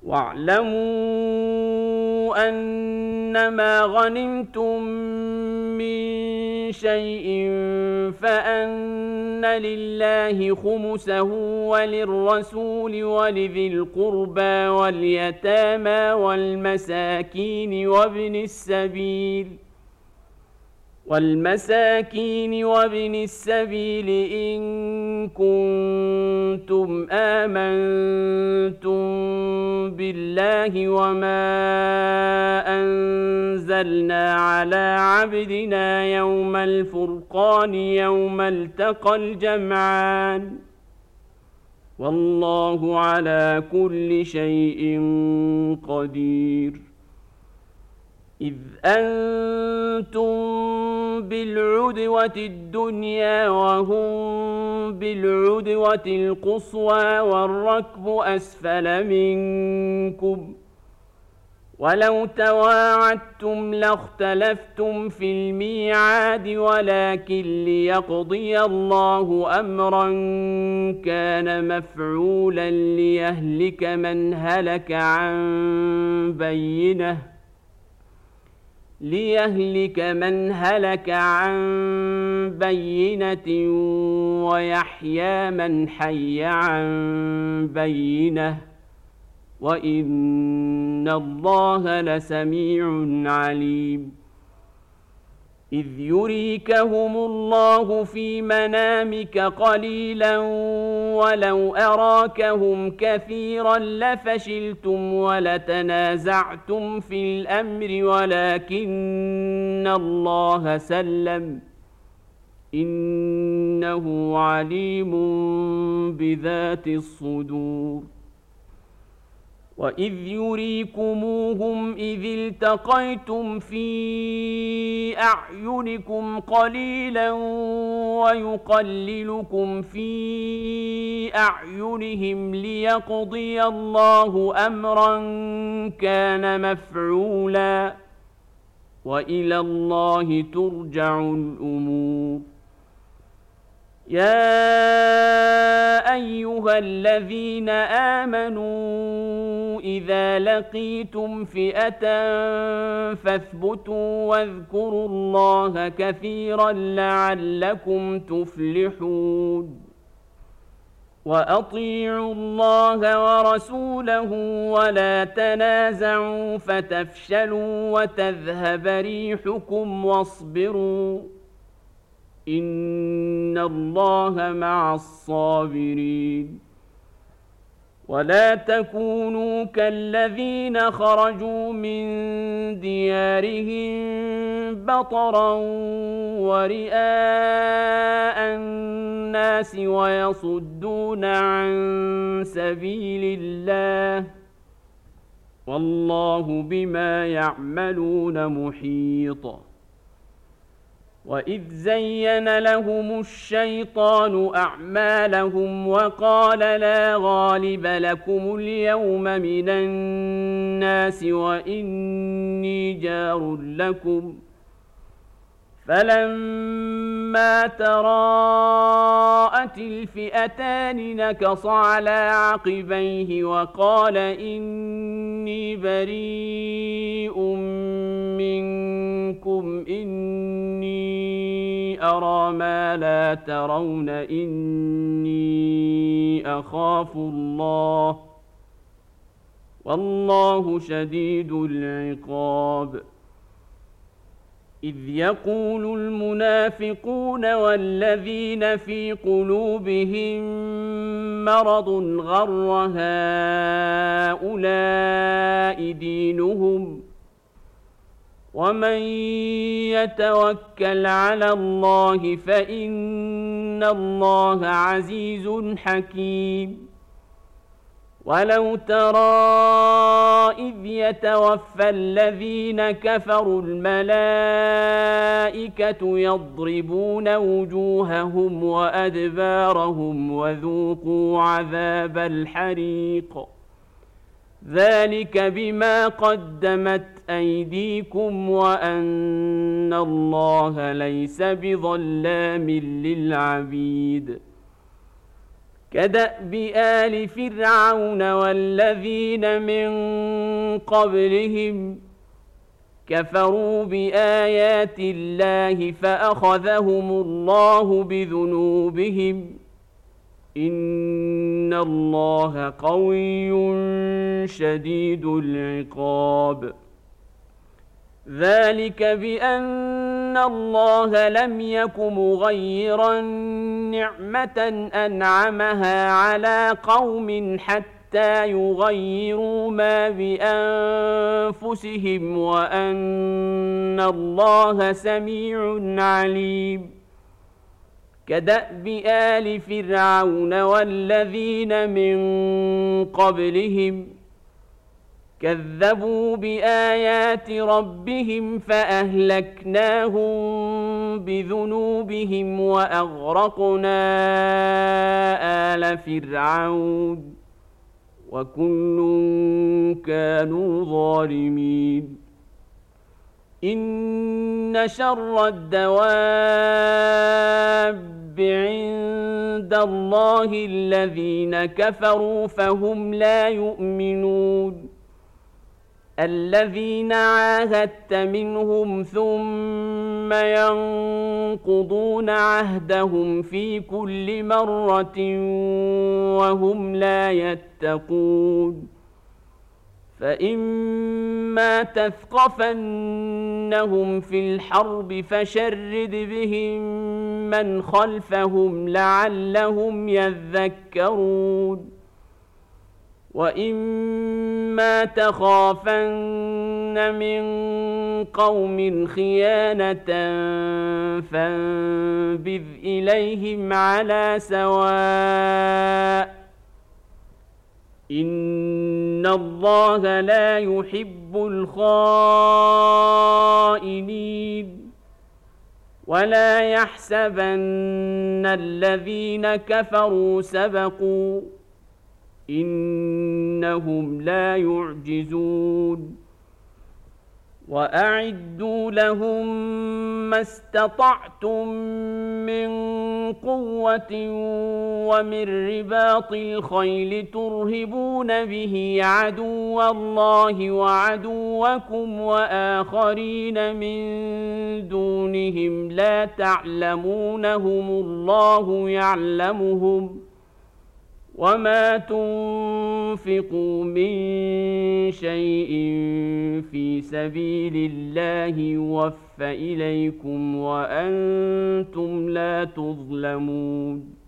واعلموا أنما غنمتم من شيء فأن لله خمسه وللرسول ولذي القربى واليتامى والمساكين وابن السبيل إن كنتم آمنتم بالله وما أنزلنا على عبدنا يوم الفرقان يوم التقى الجمعان والله على كل شيء قدير. إذ أنتم بالعدوة الدنيا وهم بالعدوة القصوى والركب أسفل منكم ولو تواعدتم لاختلفتم في الميعاد ولكن ليقضي الله أمرا كان مفعولا ليهلك من هلك عن بينة ويحيى من حي عن بينة وإن الله لسميع عليم. إذ يريكهم الله في منامك قليلا ولو أراكهم كثيرا لفشلتم ولتنازعتم في الأمر ولكن الله سلم إنه عليم بذات الصدور. وإذ يريكموهم إذ التقيتم في أعينكم قليلا ويقللكم في أعينهم ليقضي الله أمرا كان مفعولا وإلى الله ترجع الأمور. يا أيها الذين آمنوا إذا لقيتم فئة فاثبتوا واذكروا الله كثيرا لعلكم تفلحون. وأطيعوا الله ورسوله ولا تنازعوا فتفشلوا وتذهب ريحكم واصبروا إن الله مع الصابرين. ولا تكونوا كالذين خرجوا من ديارهم بطرا ورئاء الناس ويصدون عن سبيل الله والله بما يعملون محيط. وإذ زين لهم الشيطان أعمالهم وقال لا غالب لكم اليوم من الناس وإني جار لكم فلما تراءت الفئتان نكص على عقبيه وقال إني بريء منكم إني أرى ما لا ترون إني أخاف الله والله شديد العقاب. إذ يقول المنافقون والذين في قلوبهم مرض غر هؤلاء دينهم ومن يتوكل على الله فإن الله عزيز حكيم. ولو ترى إذ يتوفى الذين كفروا الملائكة يضربون وجوههم وأدبارهم وذوقوا عذاب الحريق ذلك بما قدمت أيديكم وأن الله ليس بظلام للعبيد. كدأب آل فرعون والذين من قبلهم كفروا بآيات الله فأخذهم الله بذنوبهم إن الله قوي شديد العقاب ذلك بأن الله لم يك مغيرا نعمة أنعمها على قوم حتى يغيروا ما بأنفسهم وأن الله سميع عليم كدأب آل فرعون والذين من قبلهم كذبوا بآيات ربهم فأهلكناهم بذنوبهم وأغرقنا آل فرعون وكل كانوا ظالمين إن شر الدواب عند الله الذين كفروا فهم لا يؤمنون الذين عاهدت منهم ثم ينقضون عهدهم في كل مرة وهم لا يتقون فإما تثقفنهم في الحرب فشرد بهم من خلفهم لعلهم يذكرون وإما تخافن من قوم خيانة فانبذ إليهم على سواء إن الله لا يحب الخائنين ولا يحسبن الذين كفروا سبقوا إنهم لا يعجزون وأعدوا لهم ما استطعتم من قوة ومن رباط الخيل ترهبون به عدو الله وعدوكم وآخرين من دونهم لا تعلمونهم الله يعلمهم وما تنفقوا من شيء في سبيل الله يوفى إليكم وأنتم لا تظلمون